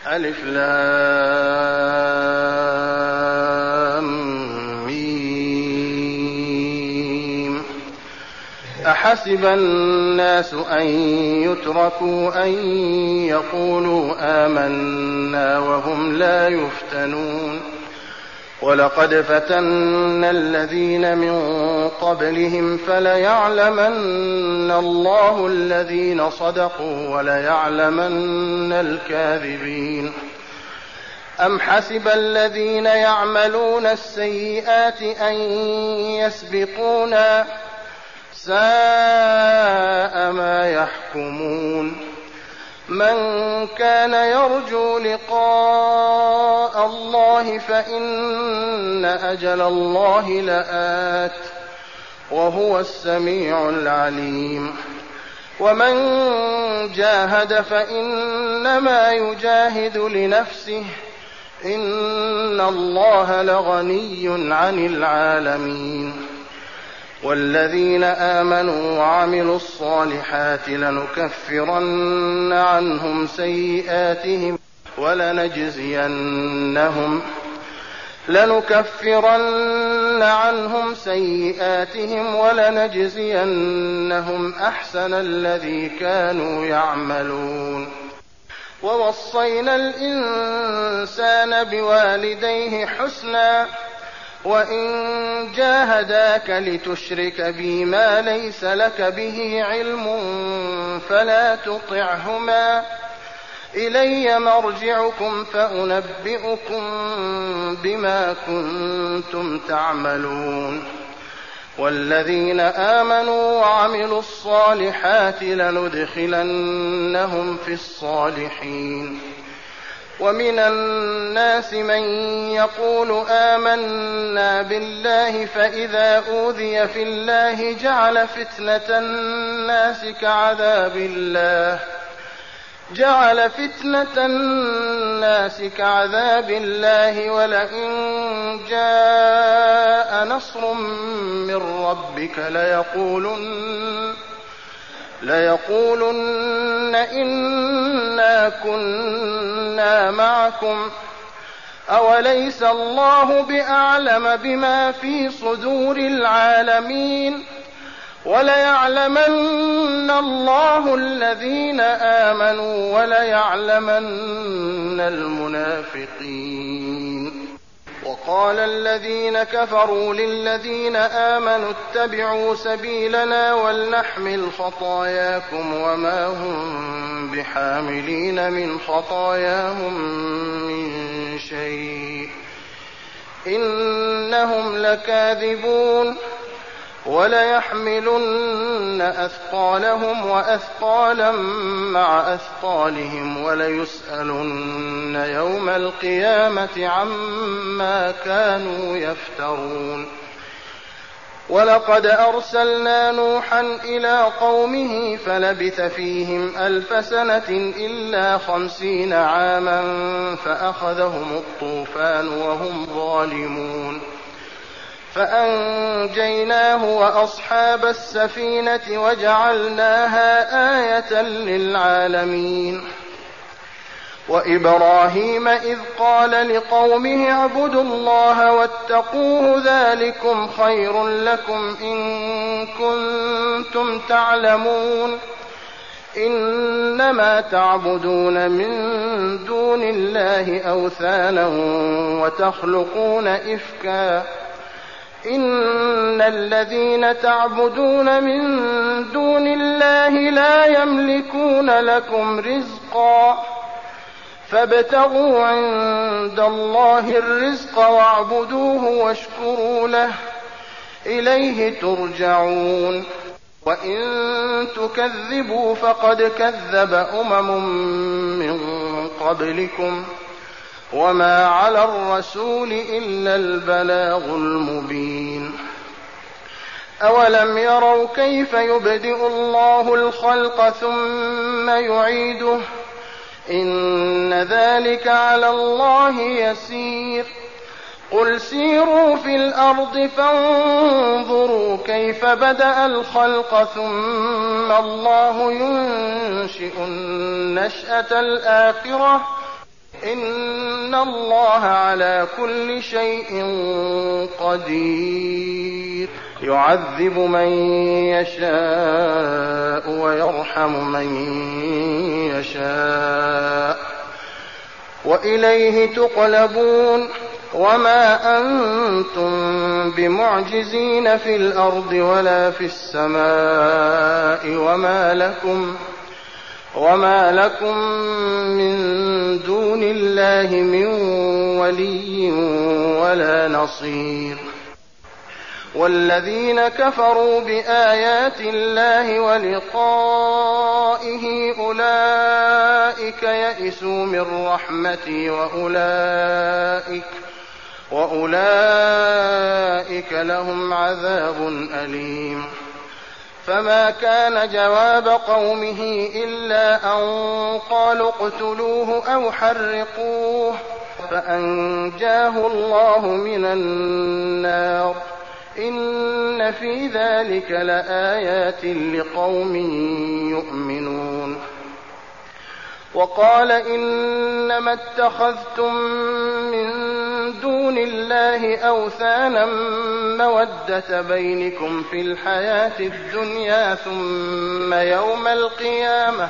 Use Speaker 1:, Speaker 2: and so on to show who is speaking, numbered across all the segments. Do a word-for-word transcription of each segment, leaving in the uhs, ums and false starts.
Speaker 1: ألف لام ميم. أحسب الناس أن يتركوا أن يقولوا آمنا وهم لا يفتنون. ولقد فتنا الذين من قبلهم فليعلمن الله الذين صدقوا وليعلمن الكاذبين. أم حسب الذين يعملون السيئات أن يسبقونا ساء ما يحكمون. من كان يرجو لقاء الله فإن أجل الله لآت وهو السميع العليم. ومن جاهد فإنما يجاهد لنفسه إن الله لغني عن العالمين. والذين آمنوا وعملوا الصالحات لنكفرن عنهم سيئاتهم ولنجزينهم لنكفرن عنهم سيئاتهم ولنجزينهم أحسن الذي كانوا يعملون. ووصينا الإنسان بوالديه حسنا وإن جاهداك لتشرك بي ما ليس لك به علم فلا تطعهما إلي مرجعكم فأنبئكم بما كنتم تعملون. والذين آمنوا وعملوا الصالحات لندخلنهم في الصالحين. ومن الناس من يقول آمنا بالله فإذا أوذي في الله جعل فتنة الناس كعذاب الله جعل فتنة الناس كعذاب الله ولئن جاء نصر من ربك ليقولن ليقولن إنا كنا معكم أوليس الله بأعلم بما في صدور العالمين. وليعلمن الله الذين آمنوا وليعلمن المنافقين. وقال الذين كفروا للذين آمنوا اتبعوا سبيلنا ولنحمل خطاياكم وما هم بحاملين من خطاياهم من شيء إنهم لكاذبون. وليحملن أثقالهم وأثقالا مع أثقالهم وليسألن يوم القيامة عما كانوا يفترون. ولقد أرسلنا نوحا إلى قومه فلبث فيهم ألف سنة إلا خمسين عاما فأخذهم الطوفان وهم ظالمون فأنجيناه وأصحاب السفينة وجعلناها آية للعالمين. وإبراهيم إذ قال لقومه اعبدوا الله واتقوه ذلكم خير لكم إن كنتم تعلمون. إنما تعبدون من دون الله أوثانا وتخلقون إفكا إن الذين تعبدون من دون الله لا يملكون لكم رزقا فابتغوا عند الله الرزق واعبدوه واشكروا له إليه ترجعون. وإن تكذبوا فقد كذب أمم من قبلكم وما على الرسول إلا البلاغ المبين. أولم يروا كيف يبدئ الله الخلق ثم يعيده إن ذلك على الله يسير. قل سيروا في الأرض فانظروا كيف بدأ الخلق ثم الله ينشئ النشأة الآخرة إن الله على كل شيء قدير يعذب من يشاء ويرحم من يشاء وإليه تقلبون وما أنتم بمعجزين في الأرض ولا في السماء وما لكم وما لكم من دون الله من ولي ولا نصير والذين كفروا بآيات الله ولقائه أولئك يئسوا من رحمتي وأولئك وأولئك لهم عذاب أليم فما كان جواب قومه إلا أن قالوا اقتلوه أو حرقوه فأنجاه الله من النار إن في ذلك لآيات لقوم يؤمنون وقال إنما اتخذتم من دون الله أوثانا مودة بينكم في الحياة الدنيا ثم يوم القيامة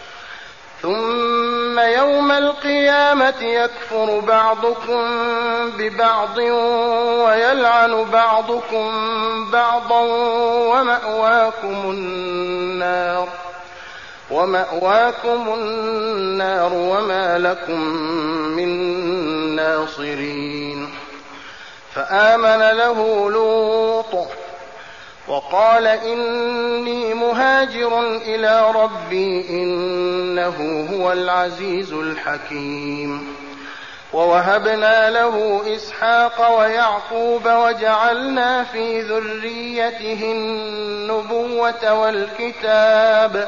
Speaker 1: ثم يوم القيامة يكفر بعضكم ببعض ويلعن بعضكم بعضا ومأواكم النار ومأواكم النار وما لكم من ناصرين فآمن له لوط وقال إني مهاجر إلى ربي إنه هو العزيز الحكيم ووهبنا له إسحاق ويعقوب وجعلنا في ذريته النبوة والكتاب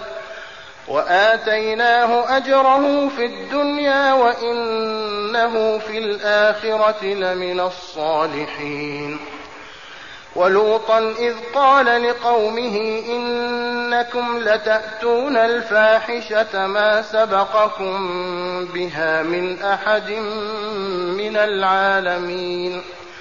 Speaker 1: وآتيناه أجره في الدنيا وإنه في الآخرة لمن الصالحين ولوطا إذ قال لقومه إنكم لتأتون الفاحشة ما سبقكم بها من أحد من العالمين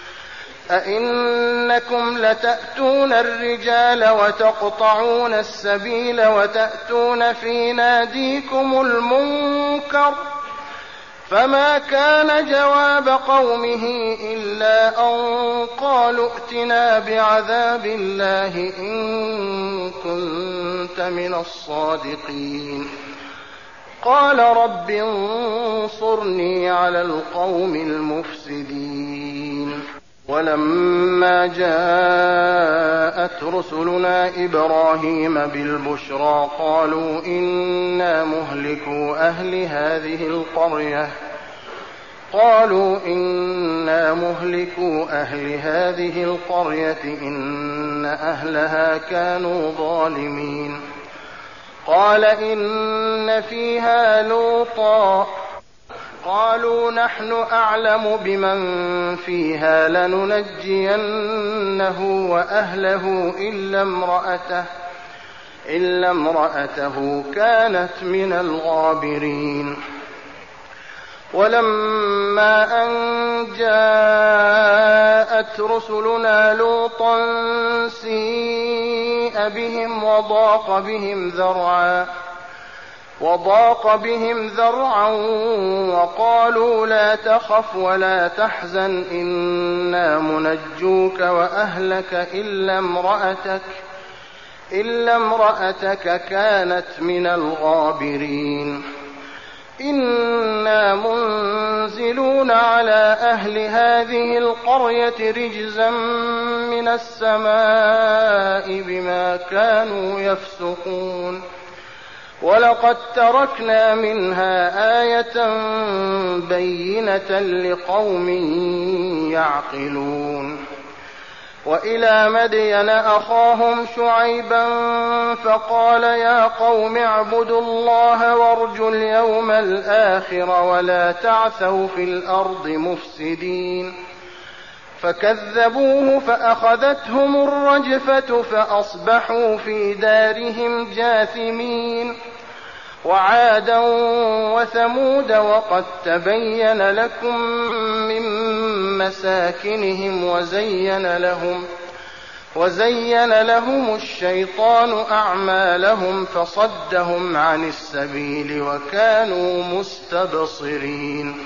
Speaker 1: أئنكم لتأتون الرجال وتقطعون السبيل وتأتون في ناديكم المنكر فما كان جواب قومه إلا أن قالوا ائتنا بعذاب الله إن كنت من الصادقين قال رب انصرني على القوم المفسدين ولما جاءت رسلنا إبراهيم بالبشرى قالوا إنا مهلكو أهل هذه القرية قالوا إنا مهلكو أهل هذه القرية إن أهلها كانوا ظالمين قال إن فيها لوطا قالوا نحن أعلم بمن فيها لننجينه وأهله إلا امرأته إلا امرأته كانت من الغابرين ولما أن جاءت رسلنا لوطا سيء بهم وضاق بهم ذرعا وضاق بهم ذرعا وقالوا لا تخف ولا تحزن إنا منجوك وأهلك إلا امرأتك إلا امرأتك كانت من الغابرين إنا منزلون على أهل هذه القرية رجزا من السماء بما كانوا يفسقون ولقد تركنا منها آية بينة لقوم يعقلون وإلى مدين أخاهم شعيبا فقال يا قوم اعبدوا الله وارجوا اليوم الآخر ولا تعثوا في الأرض مفسدين فكذبوه فأخذتهم الرجفة فأصبحوا في دارهم جاثمين وعادا وثمود وقد تبين لكم من مساكنهم وزين لهم وزين لهم الشيطان أعمالهم فصدهم عن السبيل وكانوا مستبصرين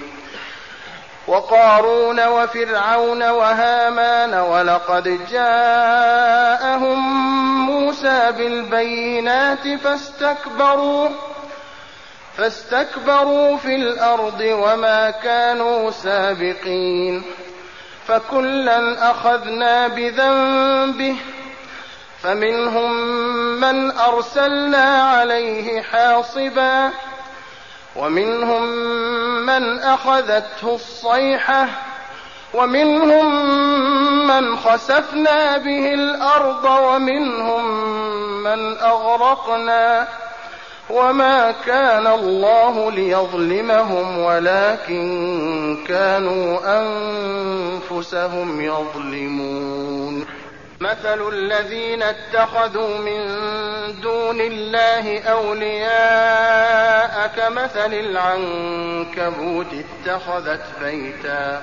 Speaker 1: وقارون وفرعون وهامان ولقد جاءهم موسى بالبينات فاستكبروا فاستكبروا في الأرض وما كانوا سابقين فكلا أخذنا بذنبه فمنهم من أرسلنا عليه حاصبا ومنهم من أخذته الصيحة ومنهم من خسفنا به الأرض ومنهم من أغرقنا وما كان الله ليظلمهم ولكن كانوا أنفسهم يظلمون مثل الذين اتخذوا من دون الله أولياء كمثل العنكبوت اتخذت بيتا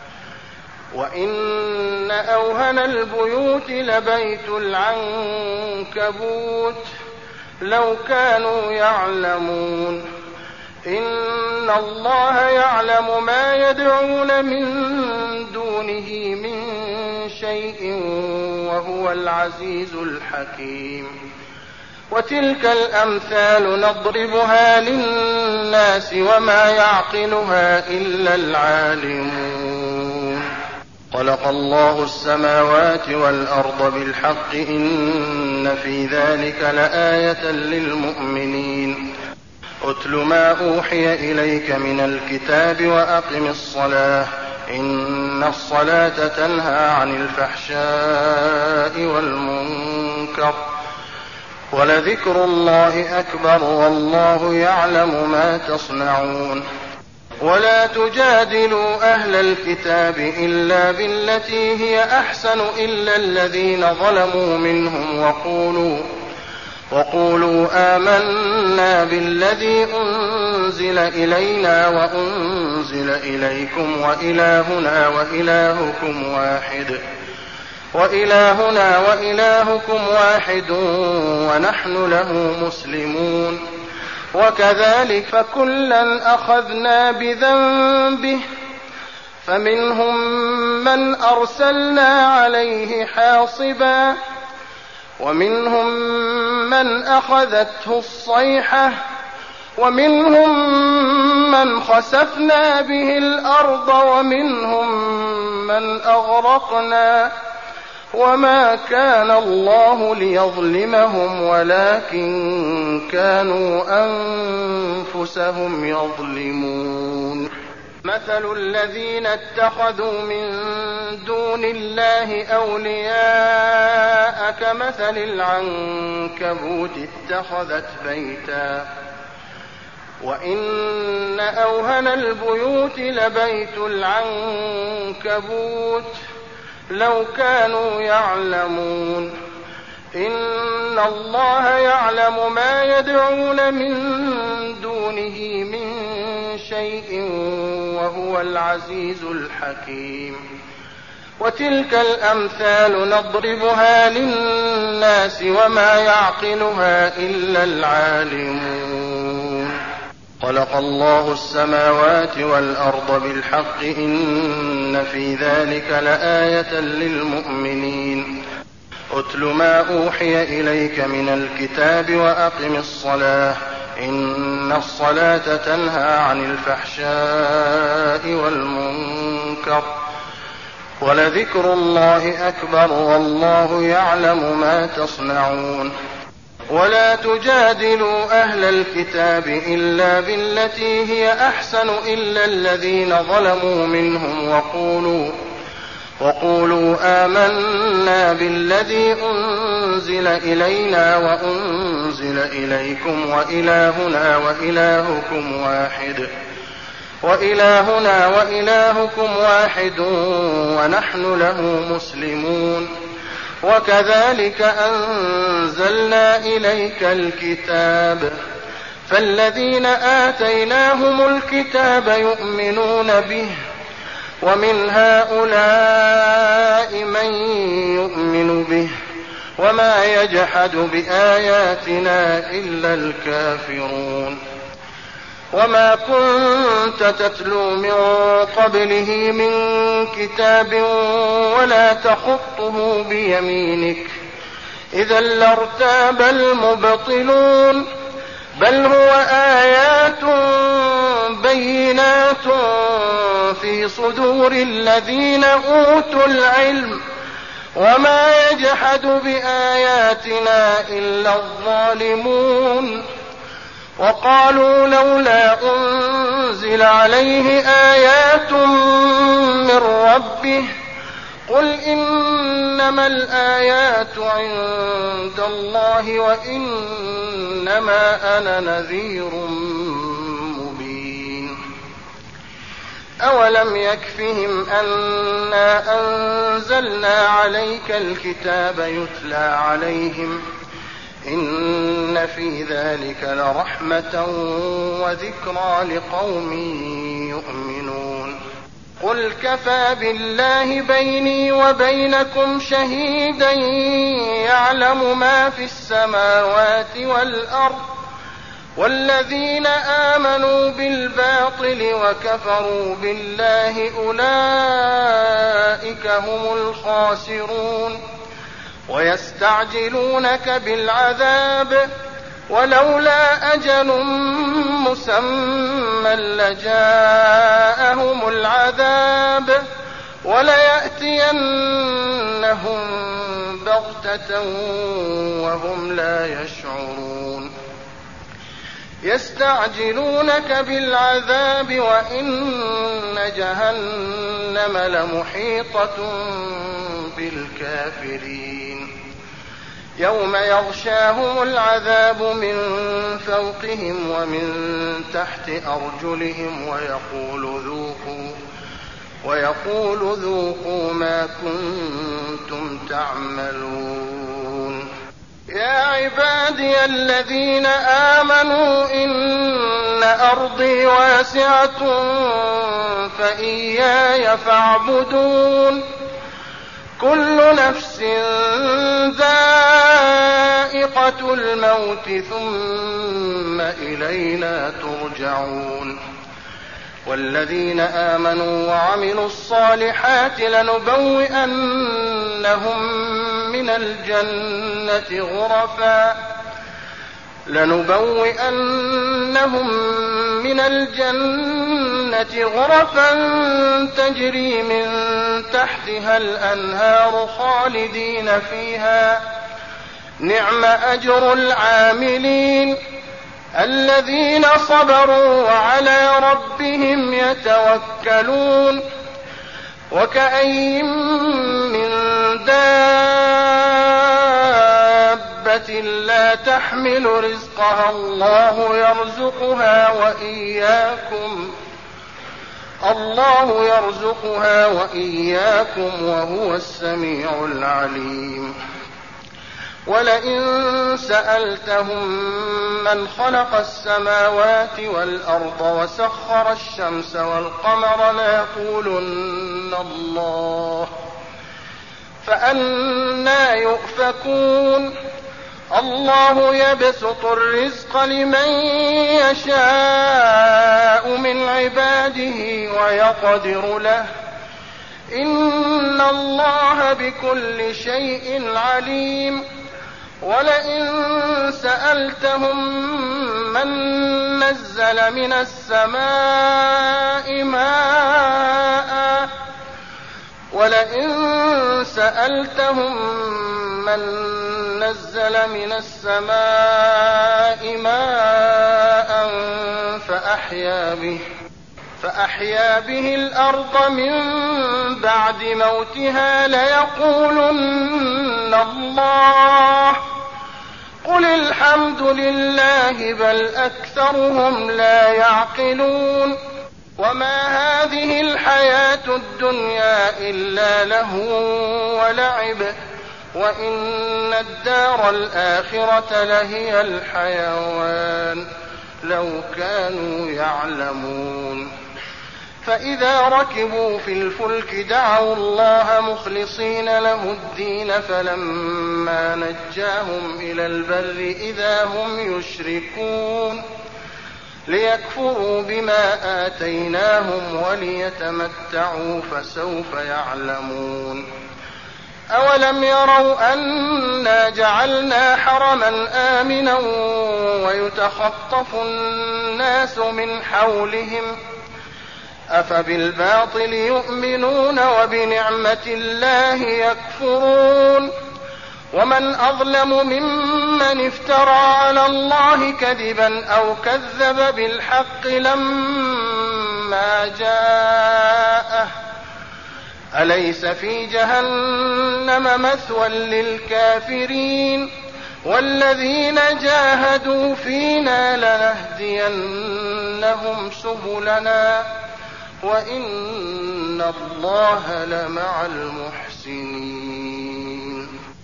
Speaker 1: وإن أوهن البيوت لبيت العنكبوت لو كانوا يعلمون إن الله يعلم ما يدعون من دونه من شيء وهو العزيز الحكيم وتلك الأمثال نضربها للناس وما يعقلها إلا العالمون خلق الله السماوات والأرض بالحق إن في ذلك لآية للمؤمنين أتل ما أوحي إليك من الكتاب وأقم الصلاة إن الصلاة تنهى عن الفحشاء والمنكر ولذكر الله أكبر والله يعلم ما تصنعون ولا تجادلوا أهل الكتاب إلا بالتي هي أحسن إلا الذين ظلموا منهم وقولوا وقولوا آمنا بالذي أنزل إلينا وأنزل إليكم وإلهنا وإلهكم واحد وإلهنا وإلهكم واحد ونحن له مسلمون وكذلك فكلا أخذنا بذنبه فمنهم من أرسلنا عليه حاصبا ومنهم من أخذته الصيحة ومنهم من خسفنا به الأرض ومنهم من أغرقنا وما كان الله ليظلمهم ولكن كانوا أنفسهم يظلمون مثل الذين اتخذوا من دون الله أولياء كمثل العنكبوت اتخذت بيتا وإن أوهن البيوت لبيت العنكبوت لو كانوا يعلمون إن الله يعلم ما يدعون من دونه من شيء وهو العزيز الحكيم وتلك الأمثال نضربها للناس وما يعقلها إلا العالمون خلق الله السماوات والأرض بالحق إن في ذلك لآية للمؤمنين أتل ما أوحي إليك من الكتاب وأقم الصلاة إن الصلاة تنهى عن الفحشاء والمنكر ولذكر الله أكبر والله يعلم ما تصنعون ولا تجادلوا أهل الكتاب إلا بالتي هي أحسن إلا الذين ظلموا منهم وقولوا وقولوا آمنا بالذي أنزل إلينا وأنزل إليكم وإلهنا وإلهكم واحد وإلهنا وإلهكم واحد ونحن له مسلمون وكذلك أنزلنا إليك الكتاب فالذين آتيناهم الكتاب يؤمنون به ومن هؤلاء من يؤمن به وما يجحد بآياتنا إلا الكافرون وما كنت تتلو من قبله من كتاب ولا تخطه بيمينك إذا لارتاب المبطلون بل هو آيات بينات في صدور الذين أوتوا العلم وما يجحد بآياتنا إلا الظالمون وقالوا لولا أنزل عليه آيات من ربه قل إنما الآيات عند الله وإنما أنا نذير مبين أولم يكفهم أنا أنزلنا عليك الكتاب يتلى عليهم إن في ذلك لرحمة وذكرى لقوم يؤمنون قل كفى بالله بيني وبينكم شهيدا يعلم ما في السماوات والأرض والذين آمنوا بالباطل وكفروا بالله أولئك هم الخاسرون ويستعجلونك بالعذاب ولولا أجل مسمى لجاءهم العذاب وليأتينهم بغتة وهم لا يشعرون يستعجلونك بالعذاب وإن جهنم لمحيطة بالكافرين يوم يغشاهم العذاب من فوقهم ومن تحت أرجلهم ويقول ذوقوا ويقول ذوقوا ما كنتم تعملون يا عبادي الذين آمنوا إن أرضي واسعة فإياي فاعبدون كل نفس ذائقة الموت ثم إلينا ترجعون والذين آمنوا وعملوا الصالحات لنبوئنهم من الجنة غرفا لنبوئنهم من الجنة غرفا تجري من تحتها الأنهار خالدين فيها نعم أجر العاملين الذين صبروا وعلى ربهم يتوكلون وكأين من دابة لا تحمل رزقها الله يرزقها وإياكم الله يرزقها وإياكم وهو السميع العليم ولئن سألتهم من خلق السماوات والأرض وسخر الشمس والقمر ليقولن الله فأنى يؤفكون الله يبسط الرزق لمن يشاء من عباده ويقدر له إن الله بكل شيء عليم ولئن سألتهم من نزل من السماء ماء ولئن سألتهم من نزل من السماء ماء فأحيا به فأحيا به الأرض من بعد موتها ليقولن الله قل الحمد لله بل أكثرهم لا يعقلون وما هذه الحياة الدنيا إلا لهو ولعب وإن الدار الآخرة لهي الحيوان لو كانوا يعلمون. فإذا ركبوا في الفلك دعوا الله مخلصين له الدين فلما نجاهم إلى البر إذا هم يشركون ليكفروا بما آتيناهم وليتمتعوا فسوف يعلمون. أولم يروا أنا جعلنا حرما آمنا ويتخطف الناس من حولهم أفبالباطل يؤمنون وبنعمة الله يكفرون. ومن أظلم ممن افترى على الله كذبا أو كذب بالحق لما جاءه أليس في جهنم مثوى للكافرين والذين جاهدوا فينا لنهدينهم سبلنا وإن الله لمع المحسنين.